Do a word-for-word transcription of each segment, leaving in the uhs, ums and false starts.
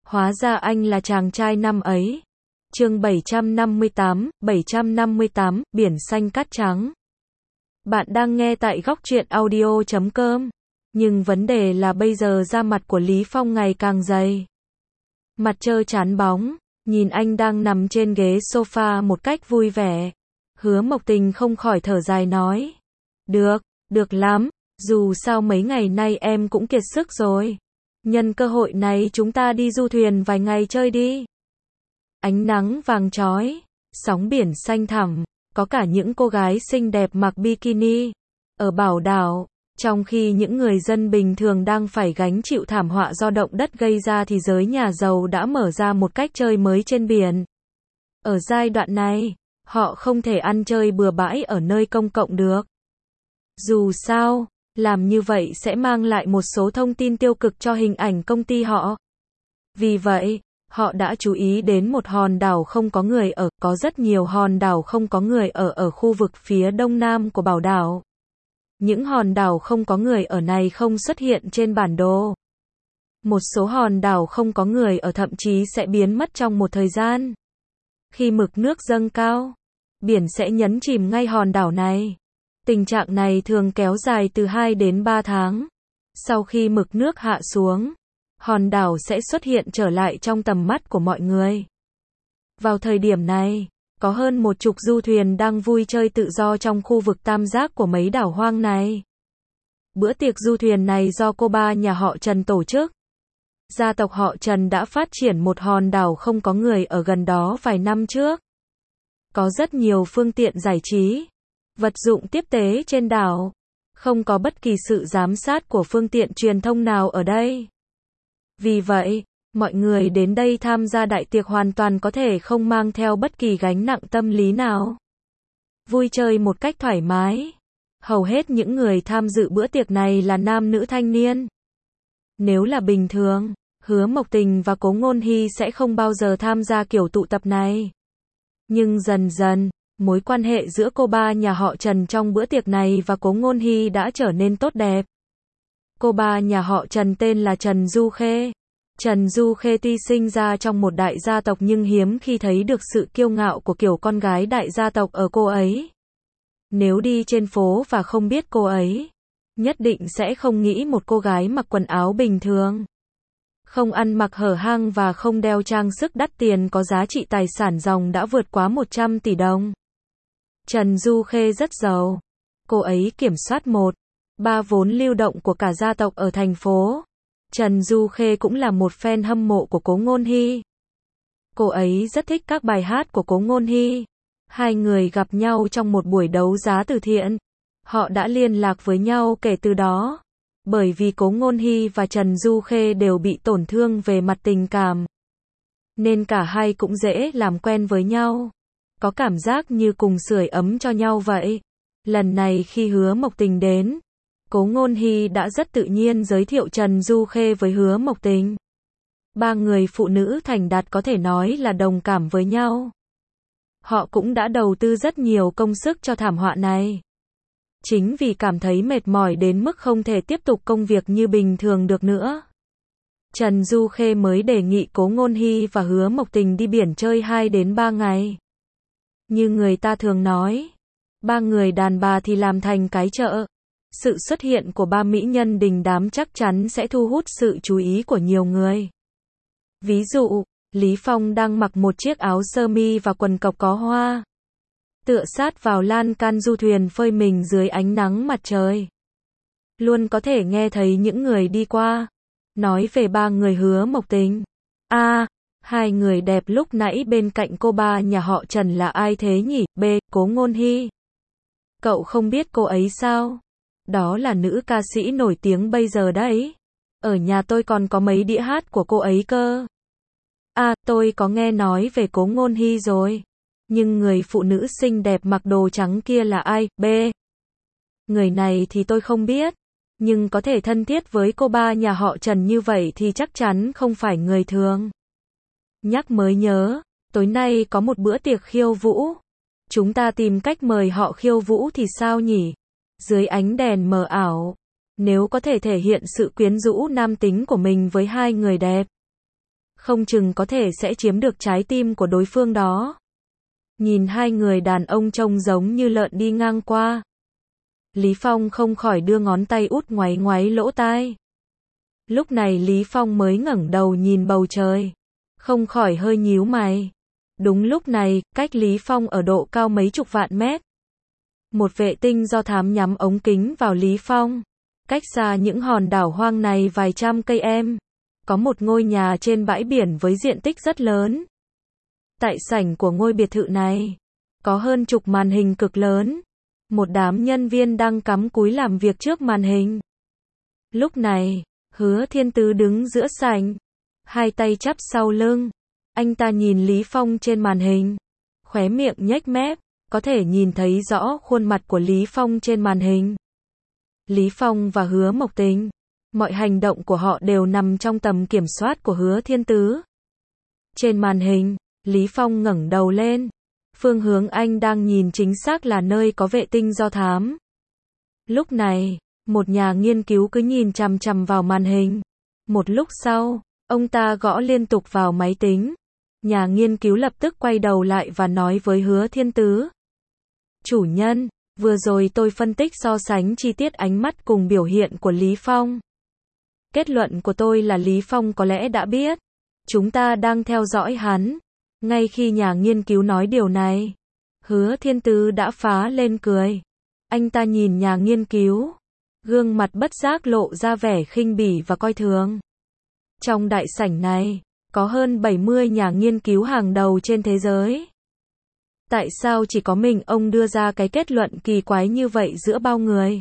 Hóa ra anh là chàng trai năm ấy. Chương bảy trăm năm mươi tám, bảy trăm năm mươi tám, biển xanh cát trắng. Bạn đang nghe tại góc truyện audio chấm com. Nhưng vấn đề là bây giờ da mặt của Lý Phong ngày càng dày. Mặt trơ trán bóng, nhìn anh đang nằm trên ghế sofa một cách vui vẻ. Hứa Mộc Tình không khỏi thở dài nói. Được, được lắm, dù sao mấy ngày nay em cũng kiệt sức rồi. Nhân cơ hội này chúng ta đi du thuyền vài ngày chơi đi. Ánh nắng vàng chói, sóng biển xanh thẳm, có cả những cô gái xinh đẹp mặc bikini. Ở Bảo Đảo, trong khi những người dân bình thường đang phải gánh chịu thảm họa do động đất gây ra thì giới nhà giàu đã mở ra một cách chơi mới trên biển. Ở giai đoạn này, họ không thể ăn chơi bừa bãi ở nơi công cộng được. Dù sao, làm như vậy sẽ mang lại một số thông tin tiêu cực cho hình ảnh công ty họ. Vì vậy, họ đã chú ý đến một hòn đảo không có người ở, có rất nhiều hòn đảo không có người ở ở khu vực phía đông nam của Bảo Đảo. Những hòn đảo không có người ở này không xuất hiện trên bản đồ. Một số hòn đảo không có người ở thậm chí sẽ biến mất trong một thời gian. Khi mực nước dâng cao, biển sẽ nhấn chìm ngay hòn đảo này. Tình trạng này thường kéo dài từ hai đến ba tháng. Sau khi mực nước hạ xuống, hòn đảo sẽ xuất hiện trở lại trong tầm mắt của mọi người. Vào thời điểm này, có hơn một chục du thuyền đang vui chơi tự do trong khu vực tam giác của mấy đảo hoang này. Bữa tiệc du thuyền này do cô ba nhà họ Trần tổ chức. Gia tộc họ Trần đã phát triển một hòn đảo không có người ở gần đó vài năm trước. Có rất nhiều phương tiện giải trí, vật dụng tiếp tế trên đảo. Không có bất kỳ sự giám sát của phương tiện truyền thông nào ở đây. Vì vậy, mọi người đến đây tham gia đại tiệc hoàn toàn có thể không mang theo bất kỳ gánh nặng tâm lý nào. Vui chơi một cách thoải mái. Hầu hết những người tham dự bữa tiệc này là nam nữ thanh niên. Nếu là bình thường, Hứa Mộc Tình và Cố Ngôn Hy sẽ không bao giờ tham gia kiểu tụ tập này. Nhưng dần dần, mối quan hệ giữa cô ba nhà họ Trần trong bữa tiệc này và Cố Ngôn Hy đã trở nên tốt đẹp. Cô ba nhà họ Trần tên là Trần Du Khê. Trần Du Khê tuy sinh ra trong một đại gia tộc nhưng hiếm khi thấy được sự kiêu ngạo của kiểu con gái đại gia tộc ở cô ấy. Nếu đi trên phố và không biết cô ấy, nhất định sẽ không nghĩ một cô gái mặc quần áo bình thường. Không ăn mặc hở hang và không đeo trang sức đắt tiền có giá trị tài sản ròng đã vượt quá một trăm tỷ đồng. Trần Du Khê rất giàu. Cô ấy kiểm soát một, ba vốn lưu động của cả gia tộc ở thành phố. Trần Du Khê cũng là một fan hâm mộ của Cố Ngôn Hy. Cô ấy rất thích các bài hát của Cố Ngôn Hy. Hai người gặp nhau trong một buổi đấu giá từ thiện. Họ đã liên lạc với nhau kể từ đó. Bởi vì Cố Ngôn Hy và Trần Du Khê đều bị tổn thương về mặt tình cảm. Nên cả hai cũng dễ làm quen với nhau. Có cảm giác như cùng sưởi ấm cho nhau vậy. Lần này khi Hứa Mộc Tình đến, Cố Ngôn Hy đã rất tự nhiên giới thiệu Trần Du Khê với Hứa Mộc Tình. Ba người phụ nữ thành đạt có thể nói là đồng cảm với nhau. Họ cũng đã đầu tư rất nhiều công sức cho thảm họa này. Chính vì cảm thấy mệt mỏi đến mức không thể tiếp tục công việc như bình thường được nữa. Trần Du Khê mới đề nghị Cố Ngôn Hy và Hứa Mộc Tình đi biển chơi hai đến ba ngày. Như người ta thường nói, ba người đàn bà thì làm thành cái chợ. Sự xuất hiện của ba mỹ nhân đình đám chắc chắn sẽ thu hút sự chú ý của nhiều người. Ví dụ, Lý Phong đang mặc một chiếc áo sơ mi và quần cộc có hoa. Tựa sát vào lan can du thuyền phơi mình dưới ánh nắng mặt trời. Luôn có thể nghe thấy những người đi qua nói về ba người Hứa Mộc Tình. A, à, hai người đẹp lúc nãy bên cạnh cô ba nhà họ Trần là ai thế nhỉ? B, Cố Ngôn Hy. Cậu không biết cô ấy sao? Đó là nữ ca sĩ nổi tiếng bây giờ đấy. Ở nhà tôi còn có mấy đĩa hát của cô ấy cơ. À, tôi có nghe nói về Cố Ngôn Hy rồi. Nhưng người phụ nữ xinh đẹp mặc đồ trắng kia là ai? B. Người này thì tôi không biết. Nhưng có thể thân thiết với cô ba nhà họ Trần như vậy thì chắc chắn không phải người thường. Nhắc mới nhớ, tối nay có một bữa tiệc khiêu vũ. Chúng ta tìm cách mời họ khiêu vũ thì sao nhỉ? Dưới ánh đèn mờ ảo, nếu có thể thể hiện sự quyến rũ nam tính của mình với hai người đẹp. không chừng có thể sẽ chiếm được trái tim của đối phương đó. Nhìn hai người đàn ông trông giống như lợn đi ngang qua. Lý Phong không khỏi đưa ngón tay út ngoáy ngoáy lỗ tai. Lúc này Lý Phong mới ngẩng đầu nhìn bầu trời. Không khỏi hơi nhíu mày. Đúng lúc này, cách Lý Phong ở độ cao mấy chục vạn mét. Một vệ tinh do thám nhắm ống kính vào Lý Phong. Cách xa những hòn đảo hoang này vài trăm cây em. Có một ngôi nhà trên bãi biển với diện tích rất lớn. Tại sảnh của ngôi biệt thự này, có hơn chục màn hình cực lớn. Một đám nhân viên đang cắm cúi làm việc trước màn hình. Lúc này, Hứa Thiên Tứ đứng giữa sảnh, hai tay chắp sau lưng. Anh ta nhìn Lý Phong trên màn hình, khóe miệng nhếch mép, có thể nhìn thấy rõ khuôn mặt của Lý Phong trên màn hình. Lý Phong và Hứa Mộc Tình, mọi hành động của họ đều nằm trong tầm kiểm soát của Hứa Thiên Tứ. Trên màn hình, Lý Phong ngẩng đầu lên. Phương hướng anh đang nhìn chính xác là nơi có vệ tinh do thám. Lúc này, một nhà nghiên cứu cứ nhìn chằm chằm vào màn hình. Một lúc sau, ông ta gõ liên tục vào máy tính. Nhà nghiên cứu lập tức quay đầu lại và nói với Hứa Thiên Tứ. Chủ nhân, vừa rồi tôi phân tích so sánh chi tiết ánh mắt cùng biểu hiện của Lý Phong. Kết luận của tôi là Lý Phong có lẽ đã biết. Chúng ta đang theo dõi hắn. Ngay khi nhà nghiên cứu nói điều này, Hứa Thiên Tứ đã phá lên cười. Anh ta nhìn nhà nghiên cứu, gương mặt bất giác lộ ra vẻ khinh bỉ và coi thường. Trong đại sảnh này, có hơn bảy mươi nhà nghiên cứu hàng đầu trên thế giới. Tại sao chỉ có mình ông đưa ra cái kết luận kỳ quái như vậy giữa bao người?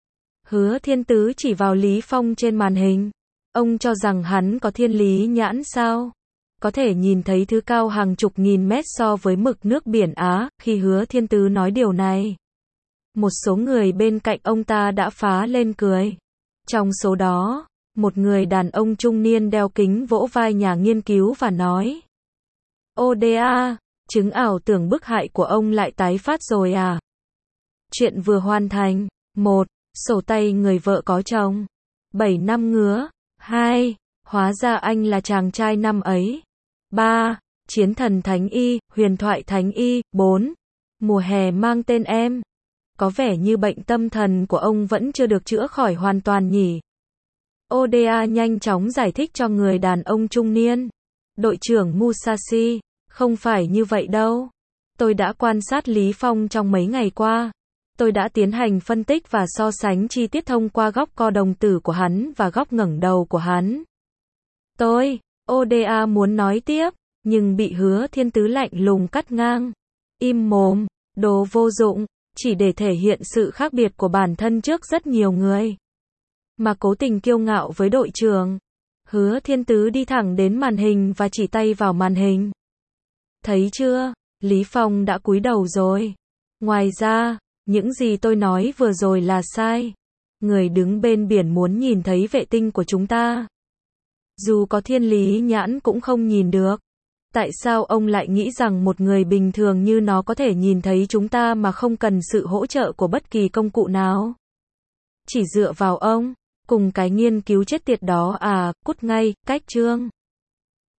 Hứa Thiên Tứ chỉ vào Lý Phong trên màn hình. Ông cho rằng hắn có thiên lý nhãn sao? Có thể nhìn thấy thứ cao hàng chục nghìn mét so với mực nước biển Á. Khi Hứa Thiên Tứ nói điều này, một số người bên cạnh ông ta đã phá lên cười. Trong số đó, một người đàn ông trung niên đeo kính vỗ vai nhà nghiên cứu và nói: ô đê a, chứng ảo tưởng bức hại của ông lại tái phát rồi à? Chuyện vừa hoàn thành. một. Sổ tay người vợ có chồng. bảy năm ngứa. hai. Hóa ra anh là chàng trai năm ấy. ba. Chiến thần thánh y, huyền thoại thánh y. bốn. Mùa hè mang tên em. Có vẻ như bệnh tâm thần của ông vẫn chưa được chữa khỏi hoàn toàn nhỉ? ô đê a nhanh chóng giải thích cho người đàn ông trung niên. Đội trưởng Musashi, không phải như vậy đâu. Tôi đã quan sát Lý Phong trong mấy ngày qua. Tôi đã tiến hành phân tích và so sánh chi tiết thông qua góc co đồng tử của hắn và góc ngẩng đầu của hắn. Tôi, ô đê a muốn nói tiếp, nhưng bị Hứa Thiên Tứ lạnh lùng cắt ngang. Im mồm, đồ vô dụng, chỉ để thể hiện sự khác biệt của bản thân trước rất nhiều người. Mà cố tình kiêu ngạo với đội trưởng. Hứa Thiên Tứ đi thẳng đến màn hình và chỉ tay vào màn hình. Thấy chưa, Lý Phong đã cúi đầu rồi. Ngoài ra, những gì tôi nói vừa rồi là sai. Người đứng bên biển muốn nhìn thấy vệ tinh của chúng ta. Dù có thiên lý nhãn cũng không nhìn được. Tại sao ông lại nghĩ rằng một người bình thường như nó có thể nhìn thấy chúng ta mà không cần sự hỗ trợ của bất kỳ công cụ nào? Chỉ dựa vào ông, cùng cái nghiên cứu chết tiệt đó à, cút ngay, cách chương.